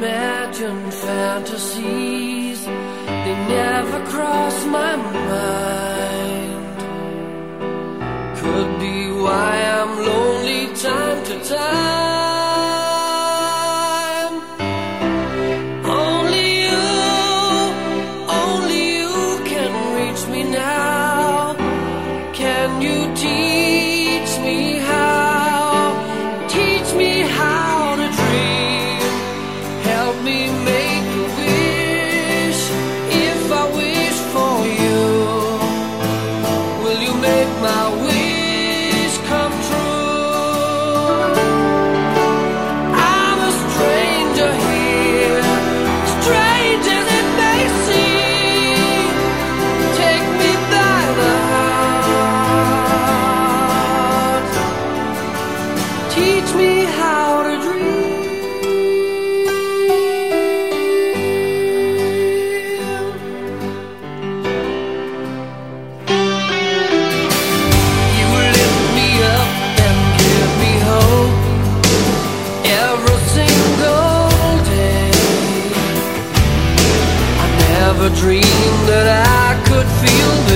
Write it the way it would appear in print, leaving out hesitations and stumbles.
imagined fantasies, they never cross my mind. Could be why I'm lonely time to time. Only you can reach me now. Can you teach me how? Teach me how to dream. Help me make a wish. If I wish for you, will you make my wish come true? I'm a stranger here, strange as it may seem. Take me by the heart. Teach me how to dream. You lift me up and give me hope every single day. I never dreamed that I could feel